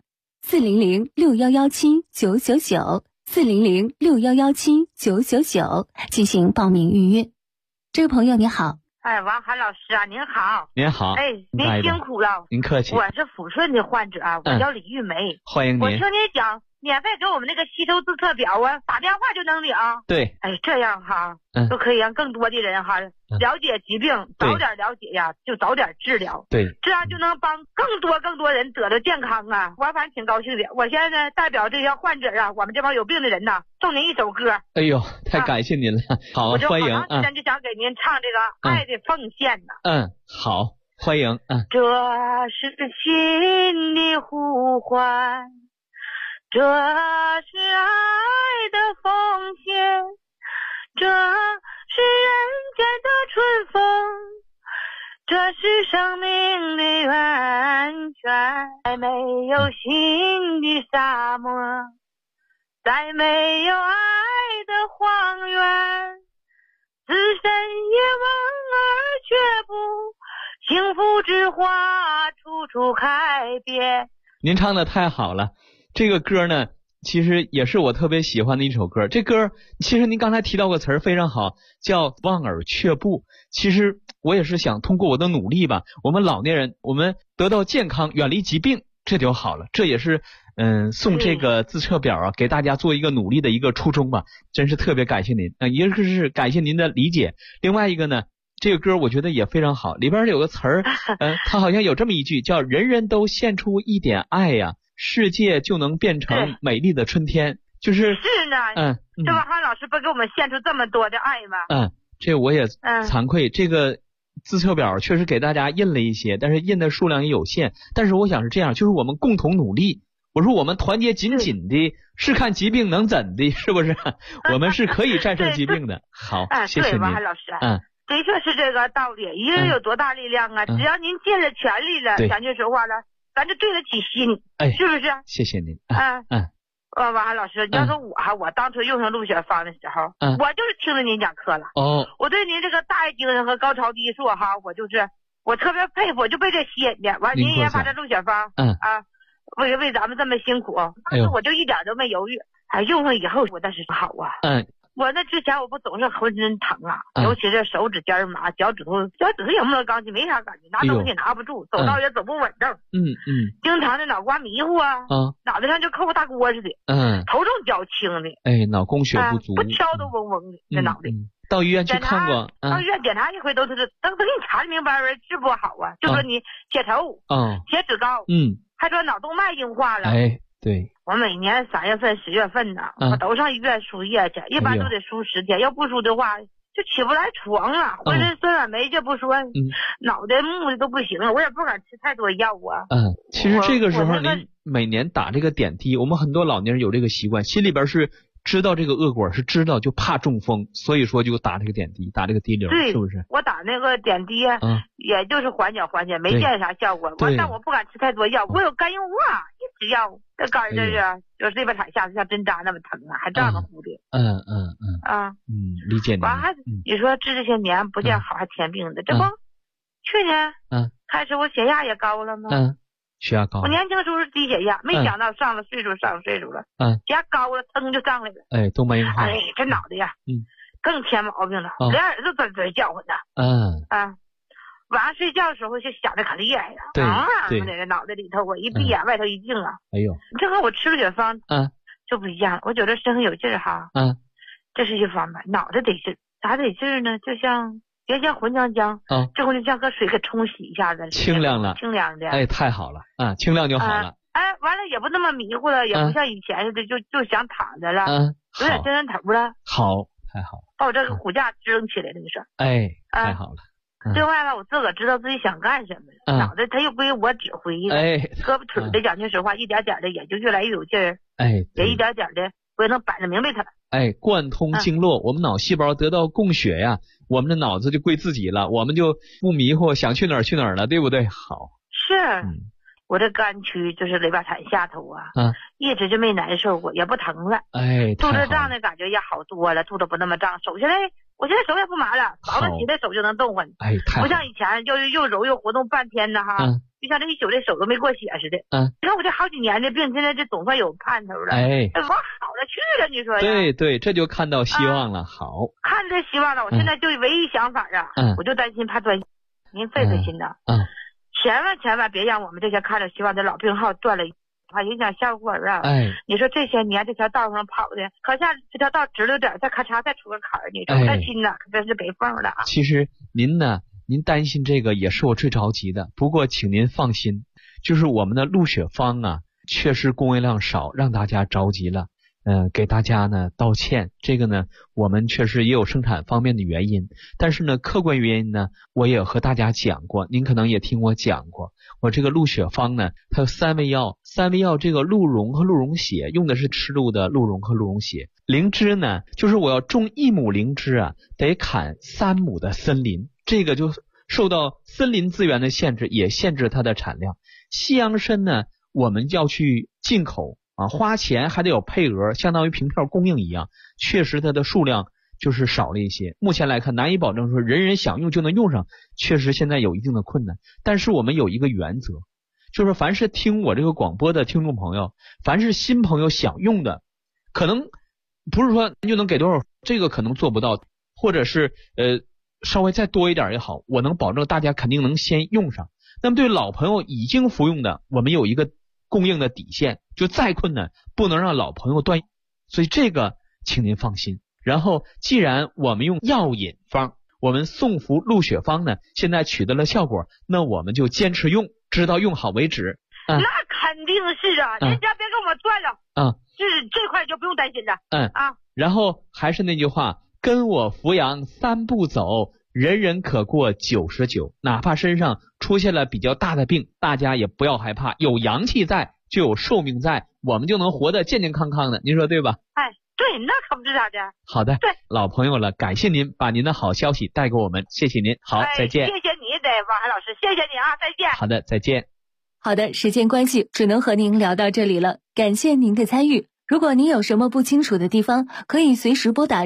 400-6117-999，400-6117-999进行报名预约。这位朋友你好。 王涵老师您好。 您好。 您辛苦了。 您客气。 我是抚顺的患者我叫李玉梅。 欢迎您。 我听您讲免费给我们那个吸收自测表打电话就能领。 对。 这样都可以让更多的人了解疾病，早点了解就早点治疗。 对。 这样就能帮更多人得到健康我反正挺高兴的。我现在代表这些患者我们这帮有病的人送您一首歌。 哎呦，太感谢您了。好，欢迎。 我就好长时间就想给您唱这个爱的奉献好，欢迎。 这是心的呼唤，这是爱的奉献，这是人间的春风，这是生命的源泉，再没有新的沙漠，再没有爱的荒原，自身也望而却步，幸福之花处处开遍。 您唱的太好了，这个歌呢其实也是我特别喜欢的一首歌。这歌其实您刚才提到个词儿非常好，叫望而却步。其实我也是想通过我的努力吧，我们老年人我们得到健康，远离疾病，这就好了。这也是送这个自测表啊，给大家做一个努力的一个初衷吧。真是特别感谢您，一个是感谢您的理解，另外一个呢，这个歌我觉得也非常好，里边有个词儿，它好像有这么一句叫人人都献出一点爱呀，世界就能变成美丽的春天。就是呢，这王涵老师不给我们献出这么多的爱吗？ 这我也惭愧，这个自测表确实给大家印了一些，但是印的数量也有限。但是我想是这样，就是我们共同努力，我说我们团结紧紧的，是看疾病能怎的，是不是？我们是可以战胜疾病的。好，谢谢您。 王涵老师，的确是这个道理。一个人有多大力量啊？只要您尽了全力了，咱就说话了，咱就对得起心，是不是？ 谢谢您。 王涵老师，你要说我当初用上陆雪芳的时候，我就是听着您讲课了。我对您这个大爱精神和高超的艺术我特别佩服，我就被这吸引的。完，您研发这陆雪芳，为咱们这么辛苦，我就一点都没犹豫。用上以后我那是好啊。我那之前我不总是浑身疼啊，尤其是手指尖麻，脚趾头也摸钢筋没啥感觉，拿东西拿不住，走道也走不稳正。经常的脑瓜迷糊啊，脑袋上就扣个大锅似的。头重脚轻的。 脑供血不足， 不挑都嗡嗡的，这脑袋。 到医院去看过， 到医院检查一回都是都给你查的明白白，治不好啊，就说你血头，血脂高，还说脑动脉硬化了。 对， 我每年3月份、10月份呢，我都上医院输液去，一般都得输10天，要不输的话就起不来床了，浑身酸软没劲不说，脑袋木的都不行了，我也不敢吃太多药啊。 其实这个时候您每年打这个点滴，我们很多老年人有这个习惯，心里边是知道这个恶果，是知道就怕中风，所以说就打这个点滴，打这个滴流，是不是？ 我打那个点滴，也就是缓解，没见啥效果。但我不敢吃太多药，我有肝硬化，一吃药这肝这是就是这边踩下子像针扎那么疼啊，还胀得乎的。 理解您。 完还你说治这些年不见好，还添病的，这不去年开始我血压也高了吗？ 血压高， 我年轻时候是低血压，没想到上了岁数了，血压高了，腾就上来了。 动脉硬化。 这脑袋呀，更添毛病了，连儿子都叫唤呢。晚上睡觉的时候就想的可厉害了，那个脑袋里头我一闭眼，外头一静啊。这和我吃了血方就不一样了，我觉得身上有劲儿哈。这是一方面，脑袋得劲，咋得劲呢？就像原先浑浆浆，这回就像搁水给冲洗一下子， 清凉了， 清凉的。 太好了，清凉就好了。 完了也不那么迷糊了，也不像以前似的就想躺着了，有点精神头了。 好，太好了， 把我这个骨架支棱起来那个事儿。 太好了。 另外吧，我自个儿知道自己想干什么了，脑袋它又归我指挥了，胳膊腿的讲句实话，一点点的也就越来越有劲儿，也一点点的我也能摆着明白它。 贯通经络，我们脑细胞得到供血呀，我们的脑子就归自己了，我们就不迷糊，想去哪儿去哪儿了，对不对？好， 是。我这肝区就是雷巴产下头一直就没难受过，也不疼了。肚子胀的感觉也好多了，肚子不那么胀，我现在手也不麻了，早上起来手就能动唤。不像以前就是又揉又活动半天呢就像这一宿这手都没过血似的。你看我这好几年的病，现在这总算有盼头了。往好了去了，你说呀？ 对，这就看到希望了。好， 看着希望了。我现在就唯一想法我就担心怕断，您费心呐。千万别让我们这些看着希望的老病号断了，怕影响效果你说这些年这条道上跑的，可下这条道直溜点，再咔嚓再出个坎儿，你说这心呐可真是没缝了。 其实您担心这个也是我最着急的，不过请您放心，就是我们的陆雪芳确实供应量少，让大家着急了。给大家呢道歉，这个呢我们确实也有生产方面的原因，但是呢客观原因呢我也和大家讲过，您可能也听我讲过，我这个陆雪芳呢它有3味药，这个鹿茸和鹿茸血，用的是吃鹿的鹿茸和鹿茸血。灵芝呢就是我要种1亩灵芝得砍3亩的森林，这个就受到森林资源的限制，也限制它的产量。西洋参呢，我们要去进口啊，花钱还得有配额，相当于凭票供应一样，确实它的数量就是少了一些。目前来看，难以保证说人人想用就能用上，确实现在有一定的困难。但是我们有一个原则，就是凡是听我这个广播的听众朋友，凡是新朋友想用的，可能不是说就能给多少，这个可能做不到，或者是稍微再多一点也好，我能保证大家肯定能先用上。那么对老朋友已经服用的，我们有一个供应的底线，就再困难不能让老朋友断，所以这个请您放心。然后既然我们用药引方，我们送服鹿血方呢现在取得了效果，那我们就坚持用，直到用好为止。 那肯定是啊，人家别跟我断了。这块就不用担心的。 然后还是那句话，跟我扶阳3步走，人人可过99。哪怕身上出现了比较大的病，大家也不要害怕，有阳气在就有寿命在，我们就能活得健健康康的，您说对吧？ 对，那可不是咋的。 好的， 对， 老朋友了，感谢您把您的好消息带给我们，谢谢您。好，再见。 谢谢你，王涵老师，谢谢你啊，再见。 好的，再见。 好的，时间关系只能和您聊到这里了，感谢您的参与。如果您有什么不清楚的地方，可以随时拨打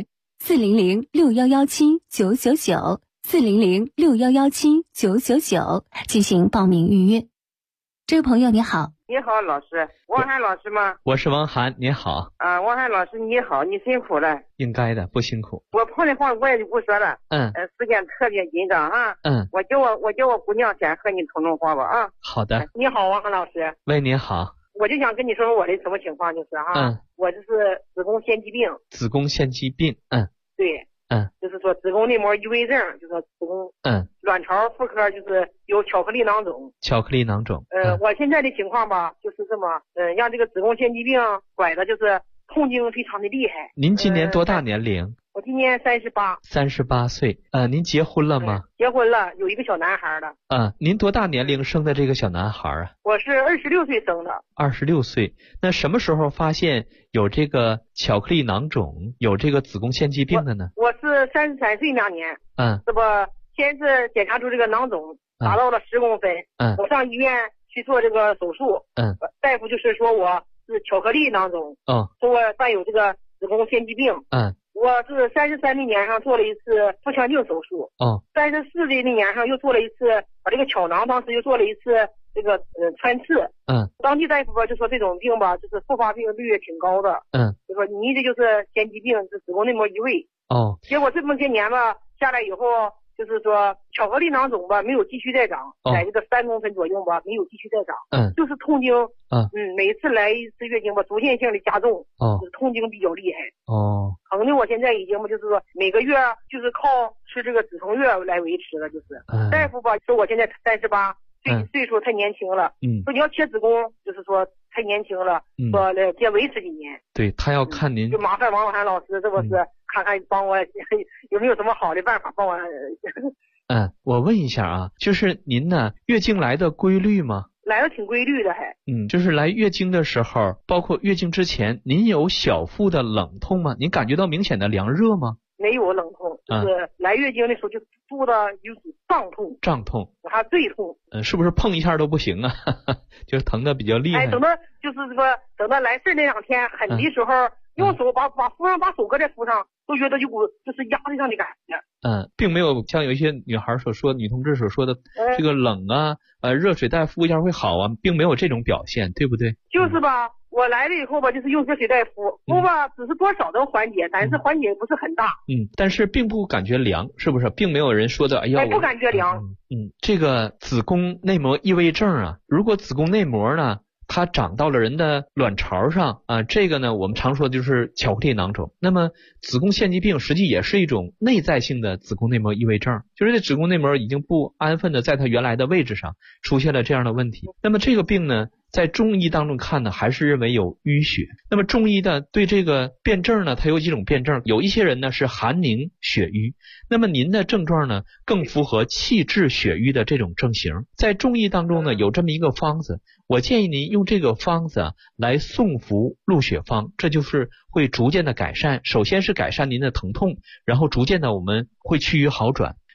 400-6117-999，400-6117-999进行报名预约。这位朋友你好。 你好，老师，王涵老师吗？ 我是王涵，你好。 王涵老师你好，你辛苦了。 应该的，不辛苦。 我碰的话我也就不说了。时间特别紧张啊。我叫我姑娘先和你通通话吧啊。 好的。 你好，王涵老师。 喂，你好。 我就想跟你说我的什么情况，就是我这是子宫腺肌病。 子宫腺肌病， 对。就是说子宫内膜异位症，就是说子宫卵巢妇科就是有巧克力囊肿。巧克力囊肿。我现在的情况吧，就是这么让这个子宫腺肌病拐的，就是痛经非常的厉害。 您今年多大年龄？ 我今年38。38 岁。您结婚了吗？ 结婚了，有一个小男孩了。 您多大年龄生的这个小男孩啊？ 我是26岁生的。 26岁。那什么时候发现有这个巧克力囊肿，有这个子宫腺肌病的呢？ 我是33岁那年。这不先是检查出这个囊肿达到了10公分。我上医院去做这个手术。大夫就是说我是巧克力囊肿。说我伴有这个子宫腺肌病。我是33的年上做了一次腹腔镜手术。34的那年上又做了一次，把这个巧囊当时又做了一次这个穿刺。当地大夫吧就说这种病吧就是复发病率挺高的。就说你这就是腺肌病，是子宫内膜异位。结果这么些年吧下来以后，就是说巧克力囊肿吧没有继续再长，在这个3公分左右吧没有继续再长。就是痛经。每一次来一次月经吧逐渐性的加重。就是痛经比较厉害。疼的我现在已经就是说每个月就是靠吃这个止痛药来维持了，就是大夫吧说我现在38岁数太年轻了。说你要切子宫就是说太年轻了。说先维持几年。 对，他要看您， 就麻烦王涵老师这不是看看帮我有没有什么好的办法帮我。 我问一下啊，就是您呢月经来的规律吗？ 来的挺规律的还。 就是来月经的时候，包括月经之前，您有小腹的冷痛吗？您感觉到明显的凉热吗？ 没有冷痛，就是来月经的时候就肚子有股胀痛，还坠痛。 是不是碰一下都不行啊？就是疼的比较厉害。 等到就是说等到来事那2天狠的时候，用手把手搁在腹上，都觉得有股就是压力上的感觉。 并没有像有一些女孩所说，女同志所说的这个冷啊，热水袋敷一下会好啊，并没有这种表现，对不对？ 就是吧，我来了以后吧，就是用热水袋敷吧，只是多少能缓解，但是缓解不是很大。 但是并不感觉凉，是不是？并没有人说的，哎呀， 不感觉凉。 这个子宫内膜异位症啊，如果子宫内膜呢它长到了人的卵巢上这个呢我们常说的就是巧克力囊肿。那么子宫腺肌病实际也是一种内在性的子宫内膜异位症，就是这子宫内膜已经不安分的在它原来的位置上出现了这样的问题。那么这个病呢在中医当中看呢还是认为有淤血。那么中医呢对这个辨证呢它有几种辨证，有一些人呢是寒凝血瘀，那么您的症状呢更符合气滞血瘀的这种症型。在中医当中呢有这么一个方子，我建议您用这个方子来送服鹿血方，这就是会逐渐的改善，首先是改善您的疼痛，然后逐渐的我们会趋于好转。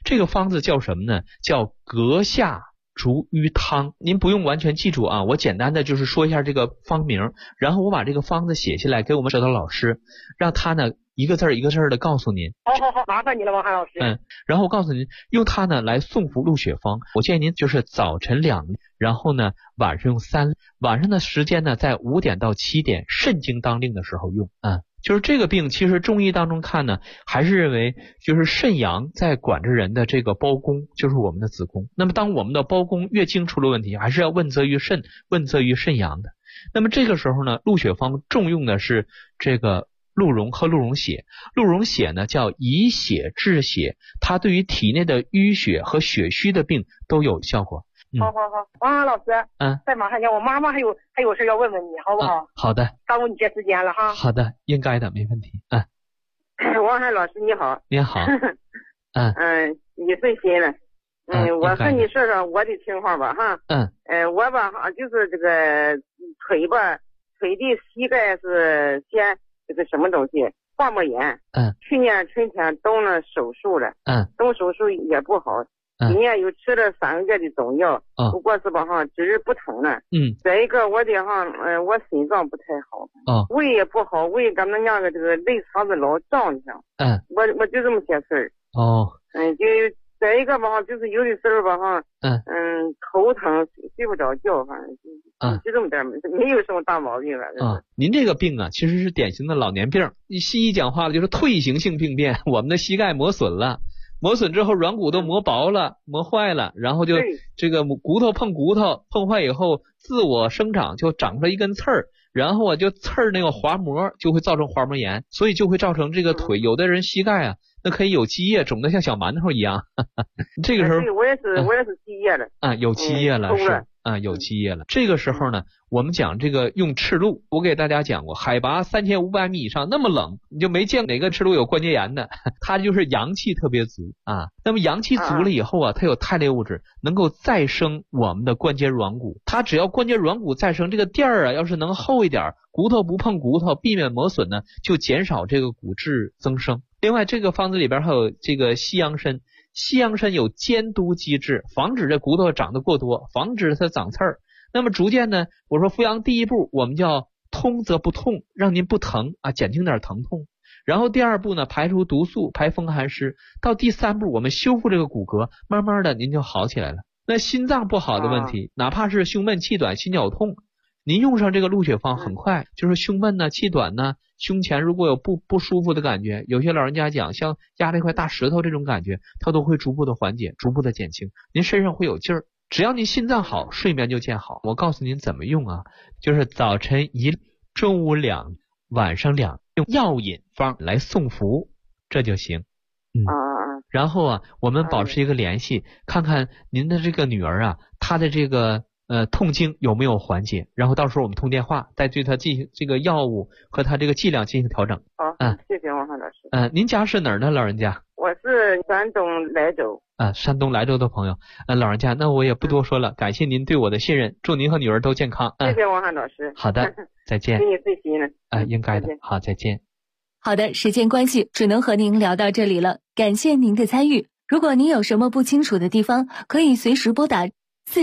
这个方子叫什么呢？叫阁下逐瘀汤。您不用完全记住啊，我简单的就是说一下这个方名，然后我把这个方子写下来给我们舌头老师，让他呢一个字一个字的告诉您。 好，麻烦你了，王涵老师。 然后我告诉您，用它呢来送服入血方。我建议您就是早晨2粒，然后呢晚上用3粒，晚上的时间呢在5点到7点，肾经当令的时候用。就是这个病，其实中医当中看呢，还是认为就是肾阳在管着人的这个胞宫，就是我们的子宫。那么当我们的胞宫月经出了问题，还是要问责于肾，问责于肾阳的。那么这个时候呢，入血方重用的是这个鹿茸和鹿茸血。鹿茸血呢叫以血治血，它对于体内的淤血和血虚的病都有效果。 好，王涵老师，再马上讲，我妈妈还有事要问问你，好不好？ 好的， 耽误你些时间了哈。 好的，应该的，没问题。 王涵老师你好。 你好。 你费心了。我和你说说我的情况吧哈。我吧就是这个腿的膝盖是先这个什么东西，滑膜炎。去年春天动了手术了。动手术也不好。今年又吃了3个月的中药，不过是吧今日不疼了。再一个我的我心脏不太好。胃也不好，胃跟那样的这个内肠子老胀上。我就这么些事儿。就再一个吧就是有的时候吧头疼睡不着觉，反正就这么点，没有什么大毛病了。 您这个病啊其实是典型的老年病，西医讲话了就是退行性病变，我们的膝盖磨损了。磨损之后软骨都磨薄了，磨坏了，然后就这个骨头碰骨头，碰坏以后自我生长，就长出来一根刺儿，然后就刺儿那个滑膜，就会造成滑膜炎，所以就会造成这个腿，有的人膝盖啊那可以有积液，肿得像小馒头一样。这个时候我也是积液了。 有积液了，是有积液了。这个时候呢我们讲这个用赤鹿，我给大家讲过，海拔3500米以上那么冷，你就没见哪个赤鹿有关节炎的，它就是阳气特别足那么阳气足了以后它有肽类物质能够再生我们的关节软骨，它只要关节软骨再生，这个垫儿要是能厚一点，骨头不碰骨头，避免磨损呢，就减少这个骨质增生。另外这个方子里边还有这个西洋参，西洋参有监督机制，防止这骨头长得过多，防止它长刺儿。那么逐渐呢，我说扶阳第一步我们叫通则不痛，让您不疼减轻点疼痛。然后第2步呢，排除毒素，排风寒湿。到第3步我们修复这个骨骼，慢慢的您就好起来了。那心脏不好的问题，哪怕是胸闷气短心绞痛，您用上这个鹿血方很快，就是胸闷呢气短呢，胸前如果有不舒服的感觉，有些老人家讲像压了一块大石头这种感觉，它都会逐步的缓解，逐步的减轻，您身上会有劲儿。只要您心脏好，睡眠就见好。我告诉您怎么用就是早晨1，中午2，晚上2，用药引方来送服，这就行。然后我们保持一个联系，看看您的这个女儿她的这个痛经有没有缓解，然后到时候我们通电话，再对她进行这个药物和她这个剂量进行调整。 谢谢王涵老师。 您家是哪儿的老人家？ 我是山东莱州。 山东莱州的朋友，老人家，那我也不多说了，感谢您对我的信任，祝您和女儿都健康。 谢谢王涵老师。 好的，再见。 给你费心了。 应该的。好，再见。 好的，时间关系，只能和您聊到这里了，感谢您的参与。如果您有什么不清楚的地方，可以随时拨打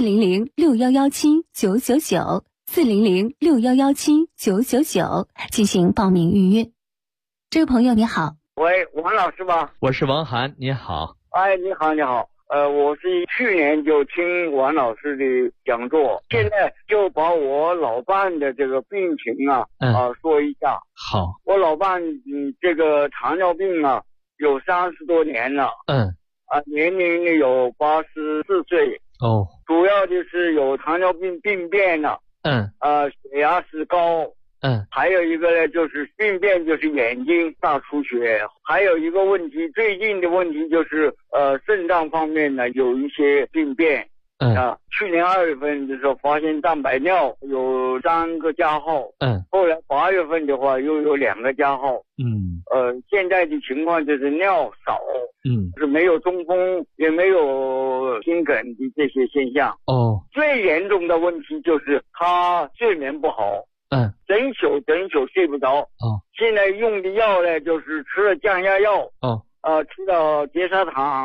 400-6117-999，400-6117-999进行报名预约。这位朋友你好。 喂，王老师吧？ 我是王涵，你好。 你好，你好。我是去年就听王老师的讲座，现在就把我老伴的这个病情说一下。 好。 我老伴这个糖尿病有30多年了。年龄有84岁。主要就是有糖尿病病变了。血压是高。还有一个呢，就是病变，就是眼睛大出血。还有一个问题，最近的问题就是肾脏方面呢有一些病变。去年2月份的时候发现蛋白尿有3个加号。后来8月份的话又有2个加号。现在的情况就是尿少。是没有中风，也没有心梗的这些现象。最严重的问题就是他睡眠不好。整宿睡不着。现在用的药呢，就是吃了降压药。吃了结砂糖，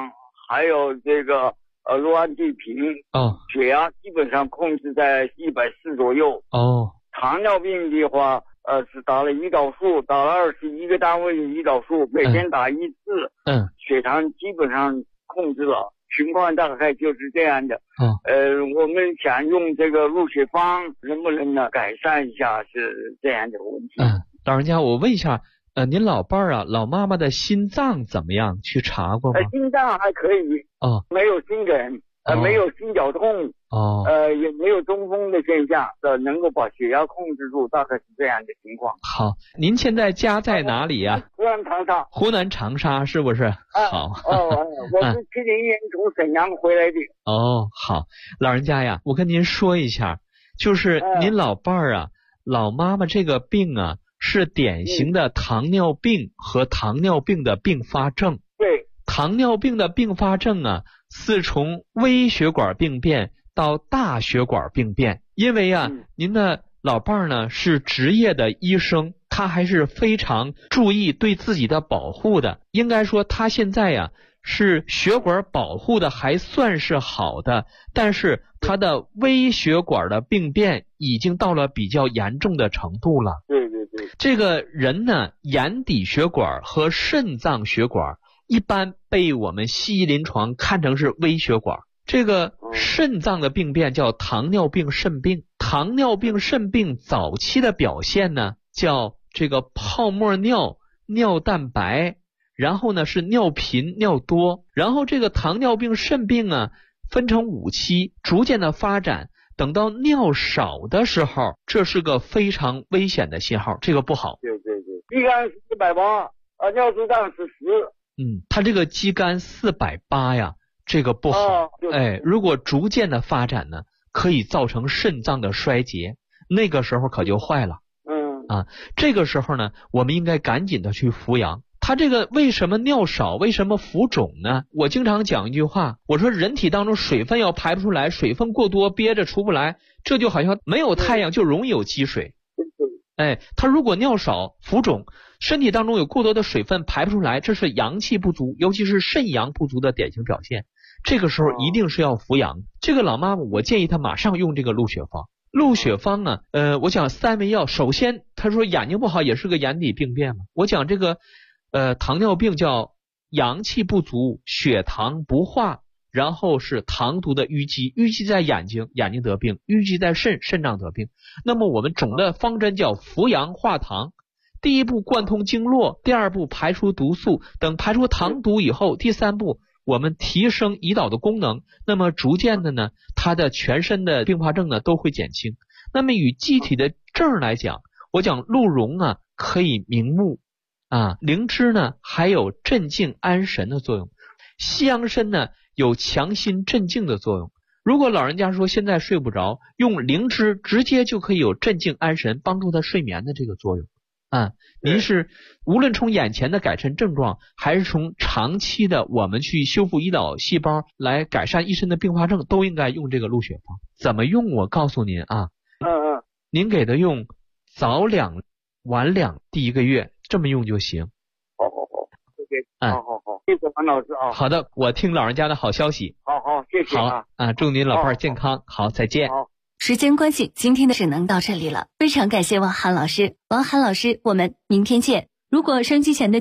还有这个卵地平，血压基本上控制在140左右。糖尿病的话，是打了胰岛素，打了21个单位的胰岛素，每天打1次。血糖基本上控制了，情况大概就是这样的。我们想用这个入血方，能不能呢改善一下是这样的问题。 老人家，我问一下，您老伴儿啊，老妈妈的心脏怎么样？去查过吗？ 心脏还可以。没有心梗。没有心绞痛，也没有中风的现象，能够把血压控制住，大概是这样的情况。 好，您现在家在哪里呀？ 湖南长沙。湖南长沙是不是？好。 我是70年从沈阳回来的。 好，老人家呀，我跟您说一下，就是您老伴儿啊，老妈妈这个病啊，是典型的糖尿病和糖尿病的并发症。 对。 糖尿病的并发症啊，是从微血管病变到大血管病变。因为啊，您的老伴儿呢是职业的医生，他还是非常注意对自己的保护的。应该说他现在呀是血管保护的还算是好的，但是他的微血管的病变已经到了比较严重的程度了。 对。 这个人呢，眼底血管和肾脏血管一般被我们西医临床看成是微血管。这个肾脏的病变叫糖尿病肾病。糖尿病肾病早期的表现呢，叫这个泡沫尿、尿蛋白，然后呢是尿频、尿多。然后这个糖尿病肾病啊，分成5期，逐渐的发展。等到尿少的时候，这是个非常危险的信号，这个不好。 对。肌酐480，尿素氮是10。 他这个肌酐480呀，这个不好。如果逐渐的发展呢，可以造成肾脏的衰竭，那个时候可就坏了。这个时候呢，我们应该赶紧的去服阳。他这个为什么尿少，为什么浮肿呢？我经常讲一句话，我说人体当中水分要排不出来，水分过多憋着出不来，这就好像没有太阳就容易有积水。他如果尿少浮肿，身体当中有过多的水分排不出来，这是阳气不足，尤其是肾阳不足的典型表现。这个时候一定是要服阳。这个老妈妈，我建议她马上用这个鹿血方。鹿血方呢，我讲3味药。首先她说眼睛不好也是个眼底病变嘛，我讲这个糖尿病叫阳气不足，血糖不化，然后是糖毒的淤积，淤积在眼睛，眼睛得病；淤积在肾，肾脏得病。那么我们总的方针叫扶阳化糖。第一步贯通经络，第二步排出毒素，等排出糖毒以后，第三步我们提升胰岛的功能，那么逐渐的呢，它的全身的并发症呢都会减轻。那么与具体的症来讲，我讲鹿茸啊可以明目灵芝呢还有镇静安神的作用，西洋参呢有强心镇静的作用。如果老人家说现在睡不着，用灵芝直接就可以有镇静安神，帮助他睡眠的这个作用。您是无论从眼前的改善症状，还是从长期的我们去修复胰岛细胞来改善一身的并发症，都应该用这个鹿血方。怎么用我告诉您啊。您给他用早2晚2，第1个月这么用就行。 好，谢谢王老师啊。 好的，我听老人家的好消息。 好，谢谢啊。祝您老伴儿健康。好，再见。 时间关系，今天的只能到这里了。非常感谢王涵老师，我们明天见。如果收音机前的